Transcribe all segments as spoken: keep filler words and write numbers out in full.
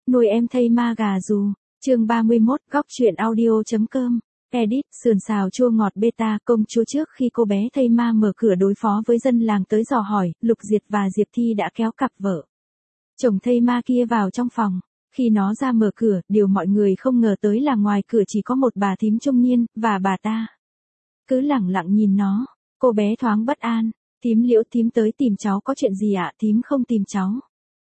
Nuôi em thây ma gà dù. Chương ba mươi mốt, góc truyện audio.com. Edit, sườn xào chua ngọt beta. Công chúa trước khi cô bé thây ma mở cửa đối phó với dân làng tới dò hỏi, Lục Diệt và Diệp Thi đã kéo cặp vợ chồng thây ma kia vào trong phòng. Khi nó ra mở cửa, điều mọi người không ngờ tới là ngoài cửa chỉ có một bà thím trung niên, và bà ta cứ lẳng lặng nhìn nó. Cô bé thoáng bất an. Thím Liễu, thím tới tìm cháu có chuyện gì ạ? Thím không tìm cháu.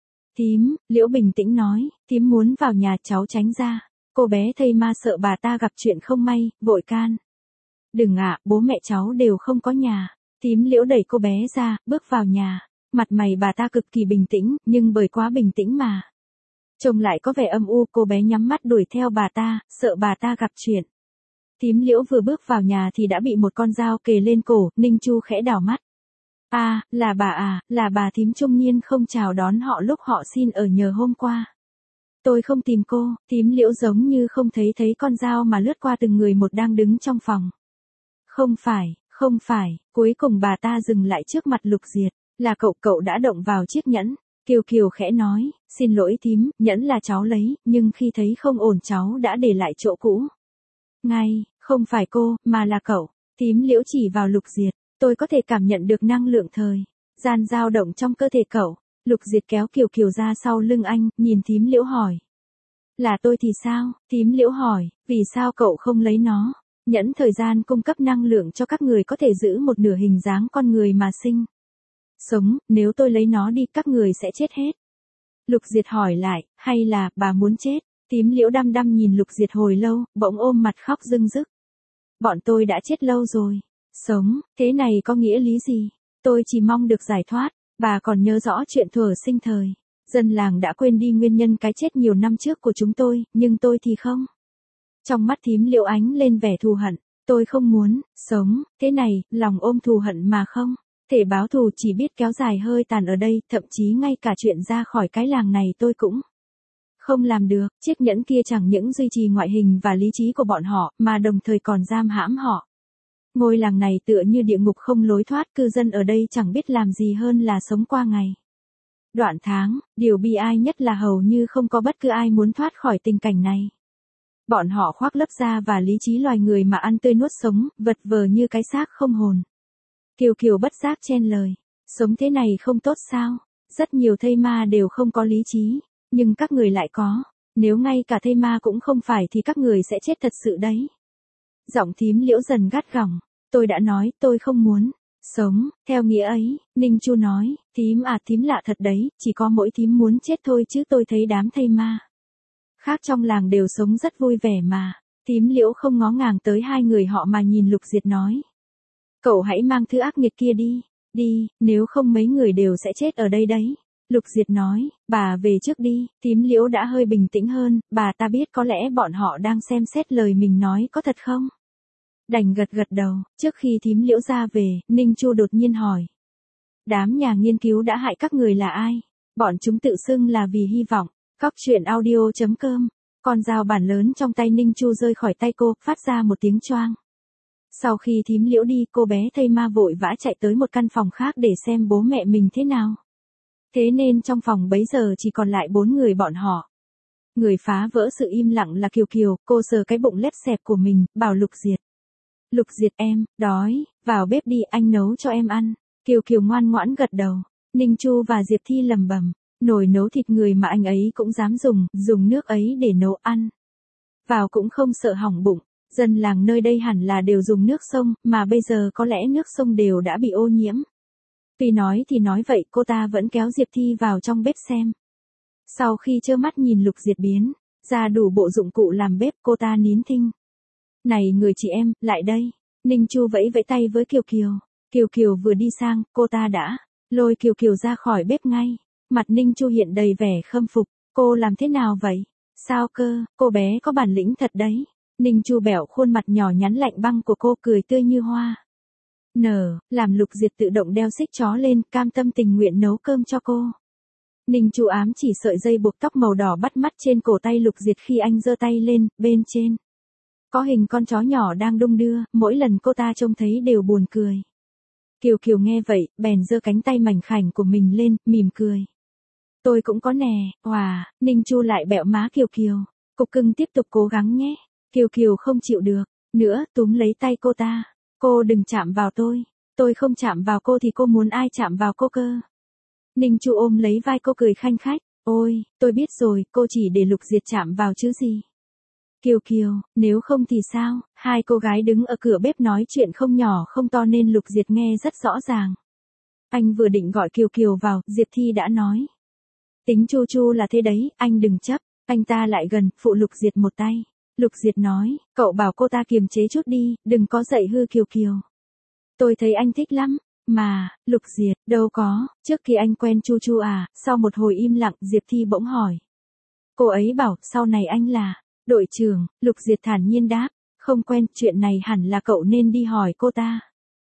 Thím, Liễu bình tĩnh nói, thím muốn vào nhà, cháu tránh ra. Cô bé thây ma sợ bà ta gặp chuyện không may, vội can. Đừng ạ, bố mẹ cháu đều không có nhà. Thím Liễu đẩy cô bé ra, bước vào nhà. Mặt mày bà ta cực kỳ bình tĩnh, nhưng bởi quá bình tĩnh mà trông lại có vẻ âm u. Cô bé nhắm mắt đuổi theo bà ta, sợ bà ta gặp chuyện. Thím Liễu vừa bước vào nhà thì đã bị một con dao kề lên cổ. Ninh Chu khẽ đảo mắt. À, là bà à, là bà thím trung niên không chào đón họ lúc họ xin ở nhờ hôm qua. Tôi không tìm cô. Thím Liễu giống như không thấy thấy con dao mà lướt qua từng người một đang đứng trong phòng. Không phải, không phải. Cuối cùng bà ta dừng lại trước mặt Lục Diệt. Là cậu, cậu đã động vào chiếc nhẫn. Kiều Kiều khẽ nói, xin lỗi thím, nhẫn là cháu lấy, nhưng khi thấy không ổn cháu đã để lại chỗ cũ. Ngay, không phải cô, mà là cậu. Thím Liễu chỉ vào Lục Diệt. Tôi có thể cảm nhận được năng lượng thời gian dao động trong cơ thể cậu. Lục Diệt kéo Kiều Kiều ra sau lưng anh, nhìn thím Liễu hỏi. Là tôi thì sao? Thím Liễu hỏi, vì sao cậu không lấy nó? Nhẫn thời gian cung cấp năng lượng cho các người có thể giữ một nửa hình dáng con người mà sinh sống, nếu tôi lấy nó đi các người sẽ chết hết. Lục Diệt hỏi lại, hay là bà muốn chết? Thím Liễu đăm đăm nhìn Lục Diệt hồi lâu, bỗng ôm mặt khóc rưng rức. Bọn tôi đã chết lâu rồi. Sống, thế này có nghĩa lý gì? Tôi chỉ mong được giải thoát. Bà còn nhớ rõ chuyện thuở sinh thời. Dân làng đã quên đi nguyên nhân cái chết nhiều năm trước của chúng tôi, nhưng tôi thì không. Trong mắt thím Liễu ánh lên vẻ thù hận. Tôi không muốn sống thế này, lòng ôm thù hận mà không thể báo thù, chỉ biết kéo dài hơi tàn ở đây, thậm chí ngay cả chuyện ra khỏi cái làng này tôi cũng không làm được. Chiếc nhẫn kia chẳng những duy trì ngoại hình và lý trí của bọn họ, mà đồng thời còn giam hãm họ. Ngôi làng này tựa như địa ngục không lối thoát, cư dân ở đây chẳng biết làm gì hơn là sống qua ngày đoạn tháng. Điều bi ai nhất là hầu như không có bất cứ ai muốn thoát khỏi tình cảnh này. Bọn họ khoác lấp da và lý trí loài người mà ăn tươi nuốt sống, vật vờ như cái xác không hồn. Kiều Kiều bất giác chen lời. Sống thế này không tốt sao? Rất nhiều thây ma đều không có lý trí, nhưng các người lại có. Nếu ngay cả thây ma cũng không phải thì các người sẽ chết thật sự đấy. Giọng thím Liễu dần gắt gỏng. Tôi đã nói tôi không muốn sống theo nghĩa ấy. Ninh Chu nói, thím à, thím lạ thật đấy, chỉ có mỗi thím muốn chết thôi chứ tôi thấy đám thây ma khác trong làng đều sống rất vui vẻ mà. Thím Liễu không ngó ngàng tới hai người họ mà nhìn Lục Diệt nói. Cậu hãy mang thứ ác nghiệt kia đi, đi, nếu không mấy người đều sẽ chết ở đây đấy. Lục Diệt nói, bà về trước đi. Thím Liễu đã hơi bình tĩnh hơn, bà ta biết có lẽ bọn họ đang xem xét lời mình nói có thật không. Đành gật gật đầu. Trước khi thím Liễu ra về, Ninh Chu đột nhiên hỏi. Đám nhà nghiên cứu đã hại các người là ai? Bọn chúng tự xưng là vì hy vọng. Góc truyện audio.com. Con dao bản lớn trong tay Ninh Chu rơi khỏi tay cô, phát ra một tiếng choang. Sau khi thím Liễu đi, cô bé thây ma vội vã chạy tới một căn phòng khác để xem bố mẹ mình thế nào. Thế nên trong phòng bấy giờ chỉ còn lại bốn người bọn họ. Người phá vỡ sự im lặng là Kiều Kiều. Cô sờ cái bụng lép xẹp của mình, bảo Lục Diệt. Lục Diệt, em đói, vào bếp đi, anh nấu cho em ăn. Kiều Kiều ngoan ngoãn gật đầu. Ninh Chu và Diệp Thi lẩm bẩm, nồi nấu thịt người mà anh ấy cũng dám dùng, dùng nước ấy để nấu ăn. Vào cũng không sợ hỏng bụng. Dân làng nơi đây hẳn là đều dùng nước sông, mà bây giờ có lẽ nước sông đều đã bị ô nhiễm. Tuy nói thì nói vậy, cô ta vẫn kéo Diệp Thi vào trong bếp xem. Sau khi trơ mắt nhìn Lục Diệt biến ra đủ bộ dụng cụ làm bếp, cô ta nín thinh. Này người chị em, lại đây. Ninh Chu vẫy vẫy tay với Kiều Kiều. Kiều Kiều vừa đi sang, cô ta đã lôi Kiều Kiều ra khỏi bếp ngay. Mặt Ninh Chu hiện đầy vẻ khâm phục. Cô làm thế nào vậy? Sao cơ, cô bé có bản lĩnh thật đấy. Ninh Chu bẻo khuôn mặt nhỏ nhắn lạnh băng của cô, cười tươi như hoa nở, làm Lục Diệt tự động đeo xích chó lên, cam tâm tình nguyện nấu cơm cho cô. Ninh Chu ám chỉ sợi dây buộc tóc màu đỏ bắt mắt trên cổ tay Lục Diệt khi anh giơ tay lên, bên trên có hình con chó nhỏ đang đung đưa, mỗi lần cô ta trông thấy đều buồn cười. Kiều Kiều nghe vậy, bèn giơ cánh tay mảnh khảnh của mình lên, mỉm cười. Tôi cũng có nè, hòa, Ninh Chu lại bẹo má Kiều Kiều. Cục cưng tiếp tục cố gắng nhé. Kiều Kiều không chịu được, nữa túm lấy tay cô ta. Cô đừng chạm vào tôi, tôi không chạm vào cô thì cô muốn ai chạm vào cô cơ. Ninh Chu ôm lấy vai cô cười khanh khách, ôi, tôi biết rồi, cô chỉ để Lục Diệt chạm vào chứ gì. Kiều Kiều, nếu không thì sao, hai cô gái đứng ở cửa bếp nói chuyện không nhỏ không to nên Lục Diệt nghe rất rõ ràng. Anh vừa định gọi Kiều Kiều vào, Diệp Thi đã nói. Tính Chu Chu là thế đấy, anh đừng chấp, anh ta lại gần, phụ Lục Diệt một tay. Lục Diệt nói, cậu bảo cô ta kiềm chế chút đi, đừng có dạy hư Kiều Kiều. Tôi thấy anh thích lắm, mà, Lục Diệt, đâu có, trước khi anh quen Chu Chu à, sau một hồi im lặng, Diệp Thi bỗng hỏi. Cô ấy bảo, sau này anh là, đội trưởng, Lục Diệt thản nhiên đáp, không quen, chuyện này hẳn là cậu nên đi hỏi cô ta.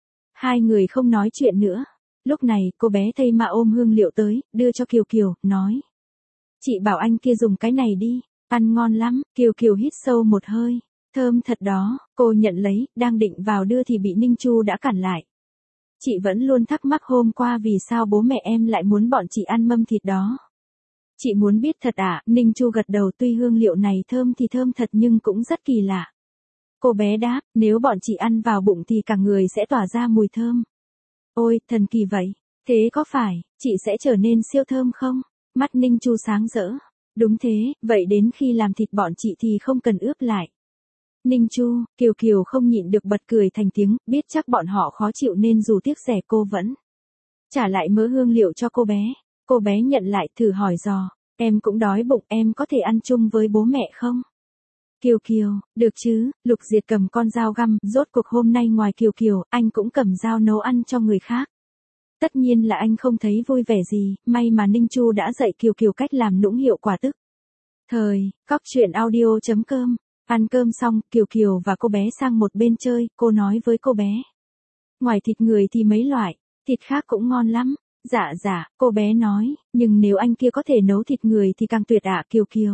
Hai người không nói chuyện nữa. Lúc này, cô bé thây ma ôm hương liệu tới, đưa cho Kiều Kiều, nói. Chị bảo anh kia dùng cái này đi, ăn ngon lắm, Kiều Kiều hít sâu một hơi, thơm thật đó, cô nhận lấy, đang định vào đưa thì bị Ninh Chu đã cản lại. Chị vẫn luôn thắc mắc hôm qua vì sao bố mẹ em lại muốn bọn chị ăn mâm thịt đó. Chị muốn biết thật à, Ninh Chu gật đầu tuy hương liệu này thơm thì thơm thật nhưng cũng rất kỳ lạ. Cô bé đáp, nếu bọn chị ăn vào bụng thì cả người sẽ tỏa ra mùi thơm. Ôi, thần kỳ vậy, thế có phải, chị sẽ trở nên siêu thơm không? Mắt Ninh Chu sáng rỡ. Đúng thế, vậy đến khi làm thịt bọn chị thì không cần ướp lại. Ninh Chu, Kiều Kiều không nhịn được bật cười thành tiếng, biết chắc bọn họ khó chịu nên dù tiếc rẻ cô vẫn trả lại mớ hương liệu cho cô bé. Cô bé nhận lại thử hỏi dò, em cũng đói bụng, em có thể ăn chung với bố mẹ không? Kiều Kiều, được chứ, Lục Diệt cầm con dao găm, rốt cuộc hôm nay ngoài Kiều Kiều, anh cũng cầm dao nấu ăn cho người khác. Tất nhiên là anh không thấy vui vẻ gì, may mà Ninh Chu đã dạy Kiều Kiều cách làm nũng hiệu quả tức. Thời, cóc truyện audio chấm com, ăn cơm xong, Kiều Kiều và cô bé sang một bên chơi, cô nói với cô bé. Ngoài thịt người thì mấy loại, thịt khác cũng ngon lắm. Dạ dạ, cô bé nói, nhưng nếu anh kia có thể nấu thịt người thì càng tuyệt ạ Kiều Kiều.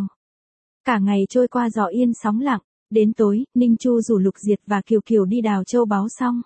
Cả ngày trôi qua gió yên sóng lặng, đến tối, Ninh Chu rủ Lục Diệt và Kiều Kiều đi đào châu báu xong.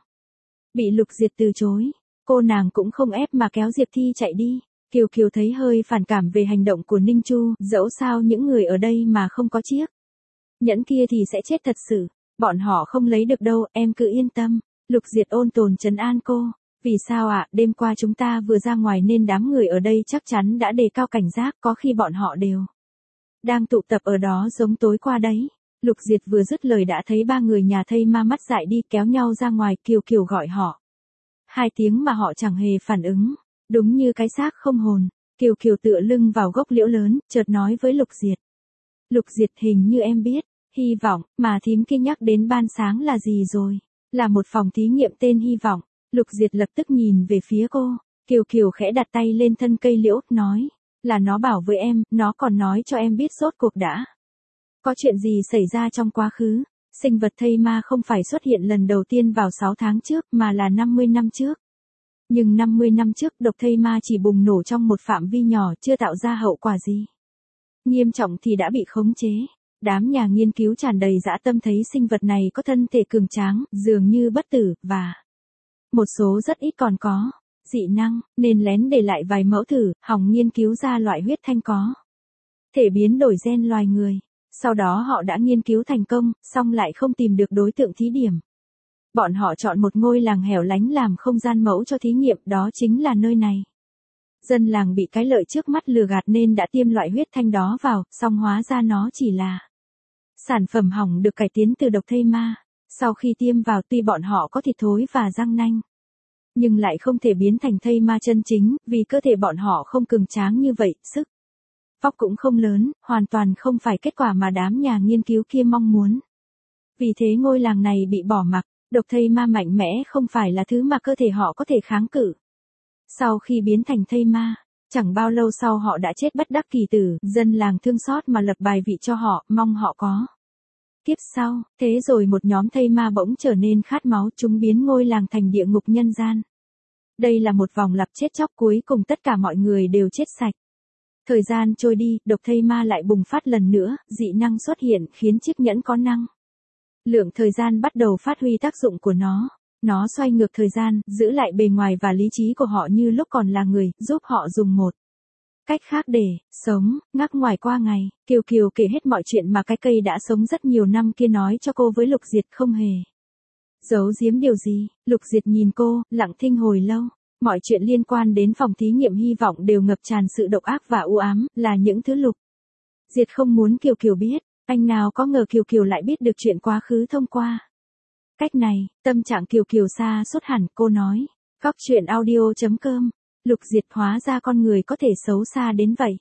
Bị Lục Diệt từ chối, cô nàng cũng không ép mà kéo Diệp Thi chạy đi. Kiều Kiều thấy hơi phản cảm về hành động của Ninh Chu, dẫu sao những người ở đây mà không có chiếc nhẫn kia thì sẽ chết thật sự, bọn họ không lấy được đâu, em cứ yên tâm. Lục Diệt ôn tồn trấn an cô. Vì sao ạ, à, đêm qua chúng ta vừa ra ngoài nên đám người ở đây chắc chắn đã đề cao cảnh giác, có khi bọn họ đều đang tụ tập ở đó giống tối qua đấy. Lục Diệt vừa dứt lời đã thấy ba người nhà thây ma mắt dại đi kéo nhau ra ngoài, Kiều Kiều gọi họ. Hai tiếng mà họ chẳng hề phản ứng, đúng như cái xác không hồn. Kiều Kiều tựa lưng vào gốc liễu lớn, chợt nói với Lục Diệt. Lục Diệt, hình như em biết, hy vọng, mà thím kia nhắc đến ban sáng là gì rồi? Là một phòng thí nghiệm tên hy vọng. Lục Diệt lập tức nhìn về phía cô, Kiều Kiều khẽ đặt tay lên thân cây liễu, nói, là nó bảo với em, nó còn nói cho em biết rốt cuộc đã có chuyện gì xảy ra trong quá khứ. Sinh vật thây ma không phải xuất hiện lần đầu tiên vào sáu tháng trước mà là năm mươi năm trước. Nhưng năm mươi năm trước độc thây ma chỉ bùng nổ trong một phạm vi nhỏ chưa tạo ra hậu quả gì nghiêm trọng thì đã bị khống chế. Đám nhà nghiên cứu tràn đầy dã tâm thấy sinh vật này có thân thể cường tráng, dường như bất tử, và một số rất ít còn có dị năng, nên lén để lại vài mẫu thử, hòng nghiên cứu ra loại huyết thanh có thể biến đổi gen loài người. Sau đó họ đã nghiên cứu thành công, song lại không tìm được đối tượng thí điểm. Bọn họ chọn một ngôi làng hẻo lánh làm không gian mẫu cho thí nghiệm, đó chính là nơi này. Dân làng bị cái lợi trước mắt lừa gạt nên đã tiêm loại huyết thanh đó vào, song hóa ra nó chỉ là sản phẩm hỏng được cải tiến từ độc thây ma. Sau khi tiêm vào tuy bọn họ có thịt thối và răng nanh, nhưng lại không thể biến thành thây ma chân chính, vì cơ thể bọn họ không cường tráng như vậy, sức vóc cũng không lớn, hoàn toàn không phải kết quả mà đám nhà nghiên cứu kia mong muốn. Vì thế ngôi làng này bị bỏ mặc, độc thây ma mạnh mẽ không phải là thứ mà cơ thể họ có thể kháng cự. Sau khi biến thành thây ma, chẳng bao lâu sau họ đã chết bất đắc kỳ tử, dân làng thương xót mà lập bài vị cho họ, mong họ có kiếp sau. Thế rồi một nhóm thây ma bỗng trở nên khát máu, chúng biến ngôi làng thành địa ngục nhân gian. Đây là một vòng lặp chết chóc, cuối cùng tất cả mọi người đều chết sạch. Thời gian trôi đi, độc thây ma lại bùng phát lần nữa, dị năng xuất hiện khiến chiếc nhẫn có năng lượng thời gian bắt đầu phát huy tác dụng của nó. Nó xoay ngược thời gian, giữ lại bề ngoài và lý trí của họ như lúc còn là người, giúp họ dùng một Cách khác để sống, ngắc ngoài qua ngày, Kiều Kiều kể hết mọi chuyện mà cái cây đã sống rất nhiều năm kia nói cho cô với Lục Diệt, không hề giấu giếm điều gì. Lục Diệt nhìn cô, lặng thinh hồi lâu. Mọi chuyện liên quan đến phòng thí nghiệm hy vọng đều ngập tràn sự độc ác và u ám, là những thứ Lục Diệt không muốn Kiều Kiều biết. Anh nào có ngờ Kiều Kiều lại biết được chuyện quá khứ thông qua cách này. Tâm trạng Kiều Kiều xa sút hẳn, cô nói. Góc truyện audio chấm com. Lục Diệt, hóa ra con người có thể xấu xa đến vậy.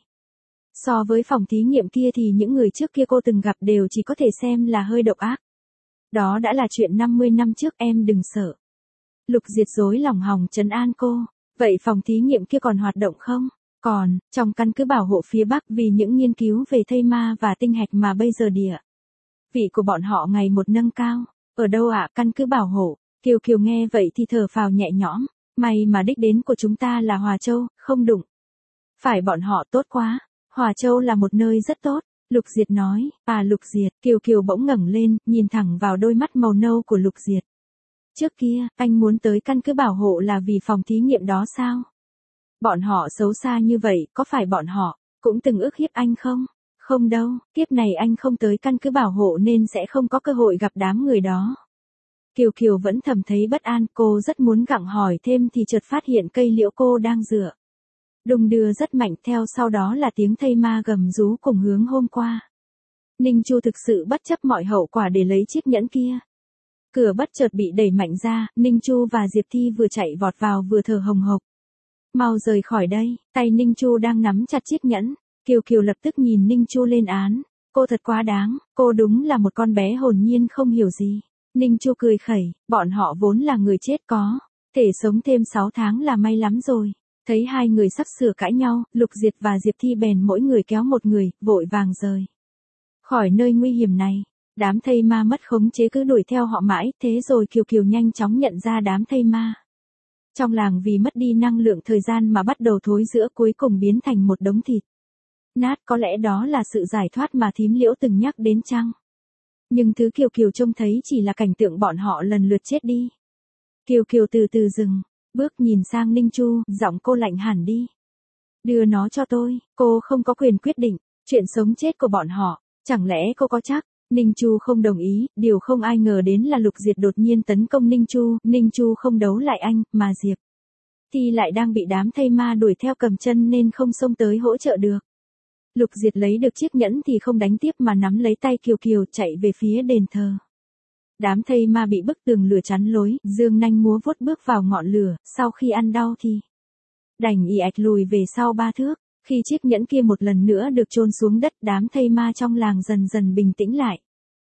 So với phòng thí nghiệm kia thì những người trước kia cô từng gặp đều chỉ có thể xem là hơi độc ác. Đó đã là chuyện năm mươi năm trước, em đừng sợ. Lục Diệt dối lòng hòng trấn an cô. Vậy phòng thí nghiệm kia còn hoạt động không? Còn, trong căn cứ bảo hộ phía Bắc vì những nghiên cứu về thây ma và tinh hạch mà bây giờ địa vị của bọn họ ngày một nâng cao. Ở đâu ạ? Căn cứ bảo hộ. Kiều Kiều nghe vậy thì thở phào nhẹ nhõm. May mà đích đến của chúng ta là Hòa Châu, không đụng phải bọn họ, tốt quá. Hòa Châu là một nơi rất tốt. Lục Diệt nói. À, Lục Diệt. Kiều Kiều bỗng ngẩng lên, nhìn thẳng vào đôi mắt màu nâu của Lục Diệt. Trước kia, anh muốn tới căn cứ bảo hộ là vì phòng thí nghiệm đó sao? Bọn họ xấu xa như vậy, có phải bọn họ cũng từng ức hiếp anh không? Không đâu, kiếp này anh không tới căn cứ bảo hộ nên sẽ không có cơ hội gặp đám người đó. Kiều Kiều vẫn thầm thấy bất an, cô rất muốn gặng hỏi thêm thì chợt phát hiện cây liễu cô đang dựa đung đưa rất mạnh, theo sau đó là tiếng thây ma gầm rú cùng hướng hôm qua. Ninh Chu thực sự bất chấp mọi hậu quả để lấy chiếc nhẫn kia. Cửa bất chợt bị đẩy mạnh ra, Ninh Chu và Diệp Thi vừa chạy vọt vào vừa thở hồng hộc. Mau rời khỏi đây. Tay Ninh Chu đang nắm chặt chiếc nhẫn. Kiều Kiều lập tức nhìn Ninh Chu lên án. Cô thật quá đáng, cô đúng là một con bé hồn nhiên không hiểu gì. Ninh Chu cười khẩy, bọn họ vốn là người chết, có thể sống thêm sáu tháng là may lắm rồi. Thấy hai người sắp sửa cãi nhau, Lục Diệt và Diệp Thi bèn mỗi người kéo một người, vội vàng rời khỏi nơi nguy hiểm này. Đám thây ma mất khống chế cứ đuổi theo họ mãi, thế rồi Kiều Kiều nhanh chóng nhận ra đám thây ma trong làng vì mất đi năng lượng thời gian mà bắt đầu thối rữa, cuối cùng biến thành một đống thịt nát. Có lẽ đó là sự giải thoát mà thím Liễu từng nhắc đến chăng? Nhưng thứ Kiều Kiều trông thấy chỉ là cảnh tượng bọn họ lần lượt chết đi. Kiều Kiều từ từ dừng bước, nhìn sang Ninh Chu, giọng cô lạnh hẳn đi. Đưa nó cho tôi, cô không có quyền quyết định chuyện sống chết của bọn họ, chẳng lẽ cô có chắc? Ninh Chu không đồng ý, điều không ai ngờ đến là Lục Diệt đột nhiên tấn công Ninh Chu. Ninh Chu không đấu lại anh, mà Diệp Thi lại đang bị đám thây ma đuổi theo cầm chân nên không xông tới hỗ trợ được. Lục Diệt lấy được chiếc nhẫn thì không đánh tiếp mà nắm lấy tay Kiều Kiều chạy về phía đền thờ. Đám thây ma bị bức tường lửa chắn lối, dương nanh múa vuốt bước vào ngọn lửa, sau khi ăn đau thì đành ì ạch lùi về sau ba thước. Khi chiếc nhẫn kia một lần nữa được chôn xuống đất, đám thây ma trong làng dần dần bình tĩnh lại.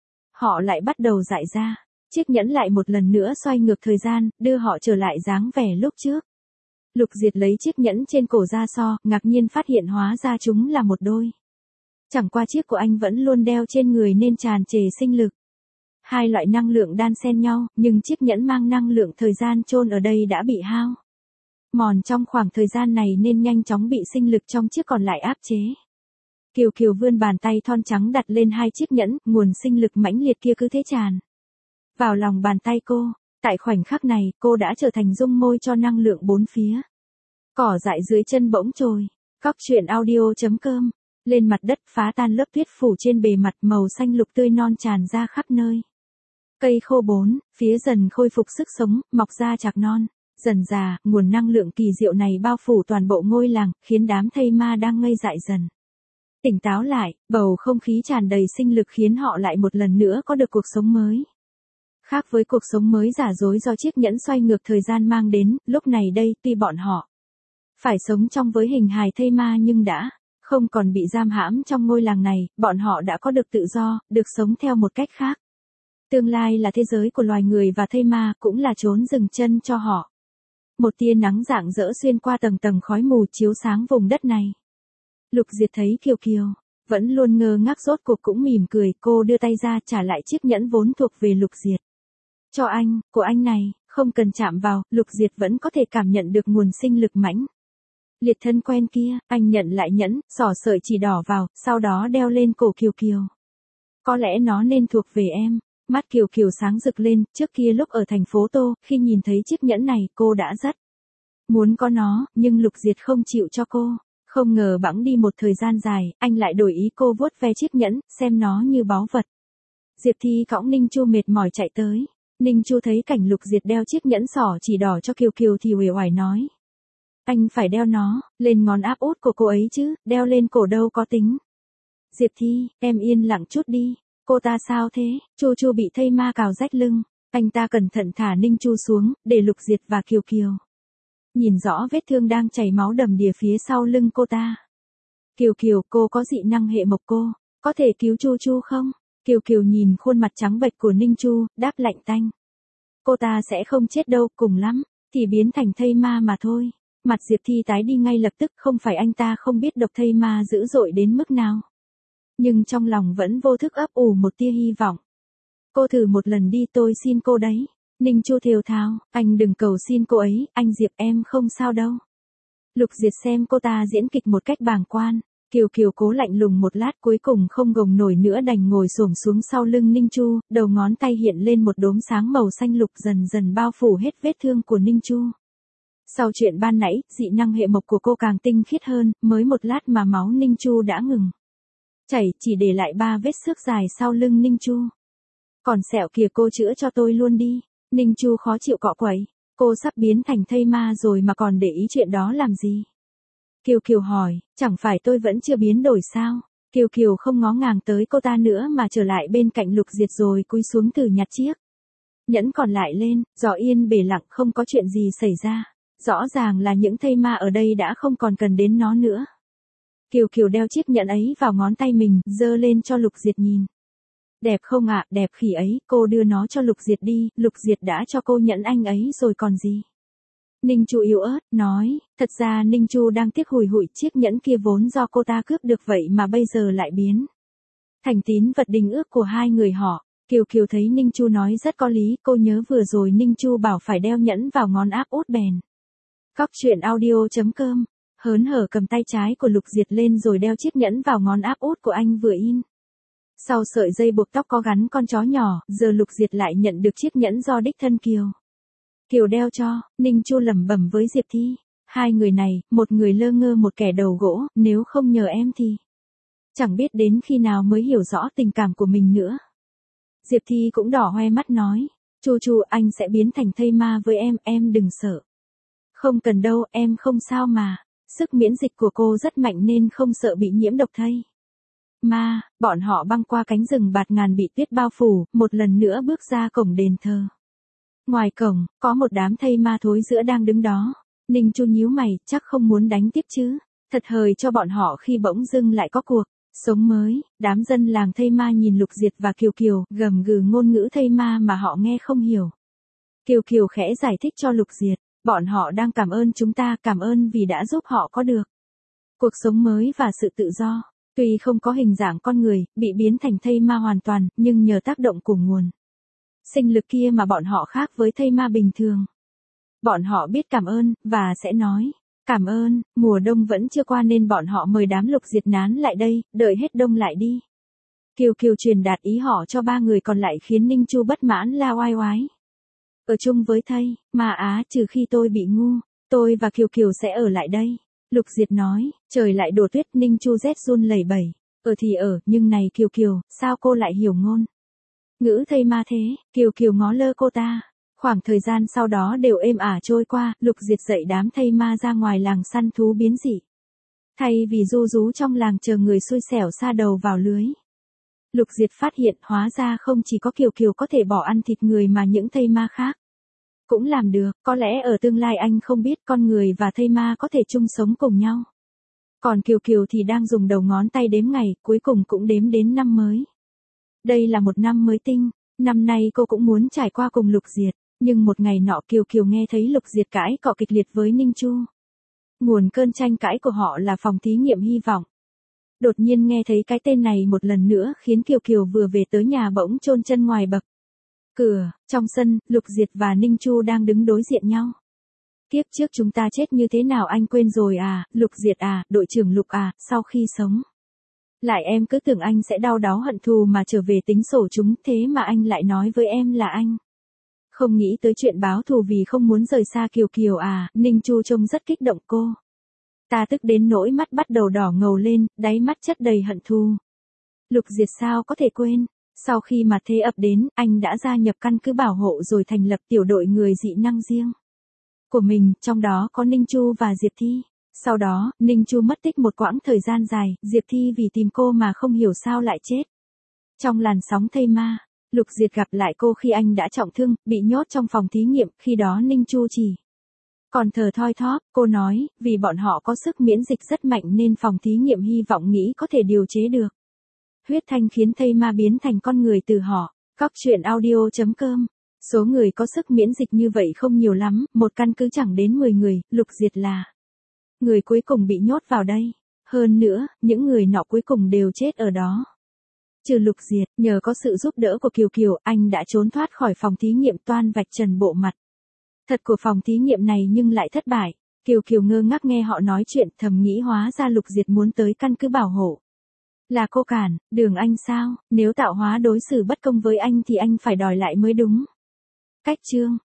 Họ lại bắt đầu dại ra. Chiếc nhẫn lại một lần nữa xoay ngược thời gian, đưa họ trở lại dáng vẻ lúc trước. Lục Diệt lấy chiếc nhẫn trên cổ ra so, ngạc nhiên phát hiện hóa ra chúng là một đôi. Chẳng qua chiếc của anh vẫn luôn đeo trên người nên tràn trề sinh lực. Hai loại năng lượng đan xen nhau, nhưng chiếc nhẫn mang năng lượng thời gian chôn ở đây đã bị hao mòn trong khoảng thời gian này nên nhanh chóng bị sinh lực trong chiếc còn lại áp chế. Kiều Kiều vươn bàn tay thon trắng đặt lên hai chiếc nhẫn, nguồn sinh lực mãnh liệt kia cứ thế tràn vào lòng bàn tay cô. Tại khoảnh khắc này, cô đã trở thành dung môi cho năng lượng bốn phía. Cỏ dại dưới chân bỗng trồi. Góc truyện audio chấm com. Lên mặt đất phá tan lớp tuyết phủ trên bề mặt, màu xanh lục tươi non tràn ra khắp nơi. Cây khô bốn phía dần khôi phục sức sống, mọc ra chạc non. Dần dà, nguồn năng lượng kỳ diệu này bao phủ toàn bộ ngôi làng, khiến đám thây ma đang ngây dại dần tỉnh táo lại. Bầu không khí tràn đầy sinh lực khiến họ lại một lần nữa có được cuộc sống mới. Khác với cuộc sống mới giả dối do chiếc nhẫn xoay ngược thời gian mang đến, lúc này đây, tuy bọn họ phải sống trong với hình hài thây ma nhưng đã không còn bị giam hãm trong ngôi làng này, bọn họ đã có được tự do, được sống theo một cách khác. Tương lai là thế giới của loài người và thây ma, cũng là chốn dừng chân cho họ. Một tia nắng rạng rỡ xuyên qua tầng tầng khói mù chiếu sáng vùng đất này. Lục Diệt thấy Kiều Kiều vẫn luôn ngơ ngác, rốt cuộc cũng mỉm cười, cô đưa tay ra trả lại chiếc nhẫn vốn thuộc về Lục Diệt. Cho anh, của anh này, không cần chạm vào. Lục Diệt vẫn có thể cảm nhận được nguồn sinh lực mãnh liệt thân quen kia. Anh nhận lại nhẫn, xỏ sợi chỉ đỏ vào, sau đó đeo lên cổ Kiều Kiều. Có lẽ nó nên thuộc về em. Mắt Kiều Kiều sáng rực lên, trước kia lúc ở thành phố Tô, khi nhìn thấy chiếc nhẫn này, cô đã rất muốn có nó, nhưng Lục Diệt không chịu cho cô. Không ngờ bẵng đi một thời gian dài, anh lại đổi ý. Cô vuốt ve chiếc nhẫn, xem nó như báu vật. Diệp Thi cõng Ninh Chu mệt mỏi chạy tới. Ninh Chu thấy cảnh Lục Diệt đeo chiếc nhẫn sỏ chỉ đỏ cho Kiều Kiều thì uể oải nói. Anh phải đeo nó, lên ngón áp út của cô ấy chứ, đeo lên cổ đâu có tính. Diệp Thi, em yên lặng chút đi. Cô ta sao thế? Chu Chu bị thây ma cào rách lưng. Anh ta cẩn thận thả Ninh Chu xuống, để Lục Diệt và Kiều Kiều nhìn rõ vết thương đang chảy máu đầm đìa phía sau lưng cô ta. Kiều Kiều, cô có dị năng hệ mộc cô, có thể cứu Chu Chu không? Kiều Kiều nhìn khuôn mặt trắng bệch của Ninh Chu, đáp lạnh tanh. Cô ta sẽ không chết đâu, cùng lắm thì biến thành thây ma mà thôi. Mặt Diệp Thi tái đi ngay lập tức, không phải anh ta không biết độc thây ma dữ dội đến mức nào. Nhưng trong lòng vẫn vô thức ấp ủ một tia hy vọng. Cô thử một lần đi, tôi xin cô đấy. Ninh Chu thều thào, anh đừng cầu xin cô ấy, anh Diệp em không sao đâu. Lục Diệt xem cô ta diễn kịch một cách bàng quan. Kiều Kiều cố lạnh lùng một lát, cuối cùng không gồng nổi nữa đành ngồi xổm xuống sau lưng Ninh Chu, đầu ngón tay hiện lên một đốm sáng màu xanh lục dần dần bao phủ hết vết thương của Ninh Chu. Sau chuyện ban nãy, dị năng hệ mộc của cô càng tinh khiết hơn, mới một lát mà máu Ninh Chu đã ngừng chảy, chỉ để lại ba vết xước dài sau lưng Ninh Chu. Còn sẹo kìa, cô chữa cho tôi luôn đi. Ninh Chu khó chịu cọ quẩy. Cô sắp biến thành thây ma rồi mà còn để ý chuyện đó làm gì? Kiều Kiều hỏi, chẳng phải tôi vẫn chưa biến đổi sao? Kiều Kiều không ngó ngàng tới cô ta nữa mà trở lại bên cạnh Lục Diệt rồi cúi xuống từ nhặt chiếc nhẫn còn lại lên. Gió yên bề lặng, không có chuyện gì xảy ra. Rõ ràng là những thây ma ở đây đã không còn cần đến nó nữa. Kiều Kiều đeo chiếc nhẫn ấy vào ngón tay mình, giơ lên cho Lục Diệt nhìn. Đẹp không ạ? Đẹp khỉ ấy, cô đưa nó cho Lục Diệt đi, Lục Diệt đã cho cô nhẫn anh ấy rồi còn gì. Ninh Chu yếu ớt, nói, thật ra Ninh Chu đang tiếc hùi hụi chiếc nhẫn kia vốn do cô ta cướp được vậy mà bây giờ lại biến thành tín vật đình ước của hai người họ. Kiều Kiều thấy Ninh Chu nói rất có lý, cô nhớ vừa rồi Ninh Chu bảo phải đeo nhẫn vào ngón áp út bèn. Cóc truyện audio chấm com, hớn hở cầm tay trái của Lục Diệt lên rồi đeo chiếc nhẫn vào ngón áp út của anh vừa in. Sau sợi dây buộc tóc có gắn con chó nhỏ, giờ Lục Diệt lại nhận được chiếc nhẫn do đích thân Kiều Kiều đeo cho. Ninh Chu lẩm bẩm với Diệp Thi, hai người này, một người lơ ngơ một kẻ đầu gỗ, nếu không nhờ em thì chẳng biết đến khi nào mới hiểu rõ tình cảm của mình nữa. Diệp Thi cũng đỏ hoe mắt nói, Chu Chu, anh sẽ biến thành thây ma với em, em đừng sợ. Không cần đâu, em không sao mà. Sức miễn dịch của cô rất mạnh nên không sợ bị nhiễm độc thây ma. Bọn họ băng qua cánh rừng bạt ngàn bị tuyết bao phủ, một lần nữa bước ra cổng đền thờ. Ngoài cổng, có một đám thây ma thối rữa đang đứng đó. Ninh Chu nhíu mày, chắc không muốn đánh tiếp chứ. Thật hời cho bọn họ khi bỗng dưng lại có cuộc sống mới. Đám dân làng thây ma nhìn Lục Diệt và Kiều Kiều, gầm gừ ngôn ngữ thây ma mà họ nghe không hiểu. Kiều Kiều khẽ giải thích cho Lục Diệt, bọn họ đang cảm ơn chúng ta, cảm ơn vì đã giúp họ có được cuộc sống mới và sự tự do. Tuy không có hình dạng con người, bị biến thành thây ma hoàn toàn, nhưng nhờ tác động của nguồn sinh lực kia mà bọn họ khác với thây ma bình thường. Bọn họ biết cảm ơn, và sẽ nói, cảm ơn. Mùa đông vẫn chưa qua nên bọn họ mời đám Lục Diệt nán lại đây, đợi hết đông lại đi. Kiều Kiều truyền đạt ý họ cho ba người còn lại khiến Ninh Chu bất mãn la oai oái. Ở chung với thây ma á, trừ khi tôi bị ngu, tôi và Kiều Kiều sẽ ở lại đây. Lục Diệt nói, trời lại đổ tuyết. Ninh Chu rét run lẩy bẩy. Ở thì ở, nhưng này Kiều Kiều, sao cô lại hiểu ngôn ngữ thây ma thế? Kiều Kiều ngó lơ cô ta. Khoảng thời gian sau đó đều êm ả trôi qua, Lục Diệt dạy đám thây ma ra ngoài làng săn thú biến dị. Thay vì ru rú trong làng chờ người xui xẻo sa đầu vào lưới. Lục Diệt phát hiện hóa ra không chỉ có Kiều Kiều có thể bỏ ăn thịt người mà những thây ma khác cũng làm được. Có lẽ ở tương lai anh không biết con người và thây ma có thể chung sống cùng nhau. Còn Kiều Kiều thì đang dùng đầu ngón tay đếm ngày, cuối cùng cũng đếm đến năm mới. Đây là một năm mới tinh. Năm nay cô cũng muốn trải qua cùng Lục Diệt. Nhưng một ngày nọ Kiều Kiều nghe thấy Lục Diệt cãi cọ kịch liệt với Ninh Chu. Nguồn cơn tranh cãi của họ là phòng thí nghiệm hy vọng. Đột nhiên nghe thấy cái tên này một lần nữa khiến Kiều Kiều vừa về tới nhà bỗng chôn chân ngoài bậc cửa. Trong sân, Lục Diệt và Ninh Chu đang đứng đối diện nhau. Kiếp trước chúng ta chết như thế nào anh quên rồi à, Lục Diệt à, đội trưởng Lục à, sau khi sống lại em cứ tưởng anh sẽ đau đáu hận thù mà trở về tính sổ chúng, thế mà anh lại nói với em là anh không nghĩ tới chuyện báo thù vì không muốn rời xa Kiều Kiều à. Ninh Chu trông rất kích động. Cô Ta tức đến nỗi mắt bắt đầu đỏ ngầu lên, đáy mắt chất đầy hận thù. Lục Diệt sao có thể quên, sau khi mà thế ập đến, anh đã gia nhập căn cứ bảo hộ rồi thành lập tiểu đội người dị năng riêng của mình, trong đó có Ninh Chu và Diệp Thi. Sau đó, Ninh Chu mất tích một quãng thời gian dài, Diệp Thi vì tìm cô mà không hiểu sao lại chết. Trong làn sóng thây ma, Lục Diệt gặp lại cô khi anh đã trọng thương, bị nhốt trong phòng thí nghiệm, khi đó Ninh Chu chỉ còn thở thoi thóp, cô nói, vì bọn họ có sức miễn dịch rất mạnh nên phòng thí nghiệm hy vọng nghĩ có thể điều chế được huyết thanh khiến thây ma biến thành con người từ họ. Góc truyện audio chấm com. Số người có sức miễn dịch như vậy không nhiều lắm, một căn cứ chẳng đến mười người, Lục Diệt là người cuối cùng bị nhốt vào đây. Hơn nữa, những người nọ cuối cùng đều chết ở đó. Trừ Lục Diệt, nhờ có sự giúp đỡ của Kiều Kiều, anh đã trốn thoát khỏi phòng thí nghiệm toan vạch trần bộ mặt thật của phòng thí nghiệm này nhưng lại thất bại. Kiều Kiều ngơ ngác nghe họ nói chuyện, thầm nghĩ hóa ra Lục Diệt muốn tới căn cứ bảo hộ là cô cản đường anh sao, nếu tạo hóa đối xử bất công với anh thì anh phải đòi lại mới đúng. Cách chương